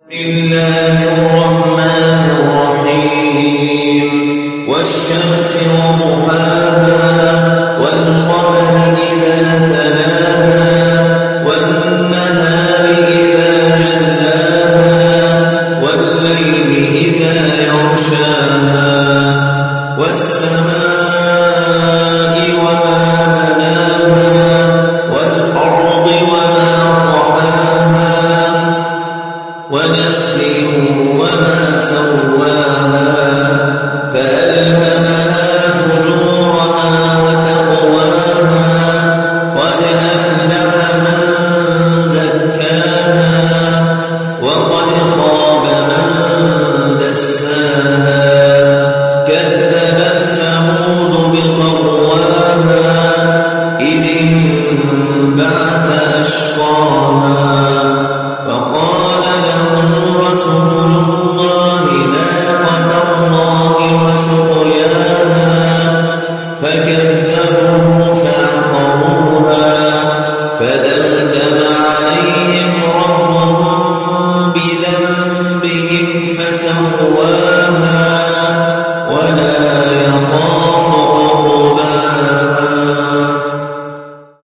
الله الرحمن الرحيم والشمس وضحاها والقمر إذا تلاها والنهار إذا جلاها والليل إذا يغشاها والسماء وما بناها والأرض وما طحاها ونفس وما سواها فألهمها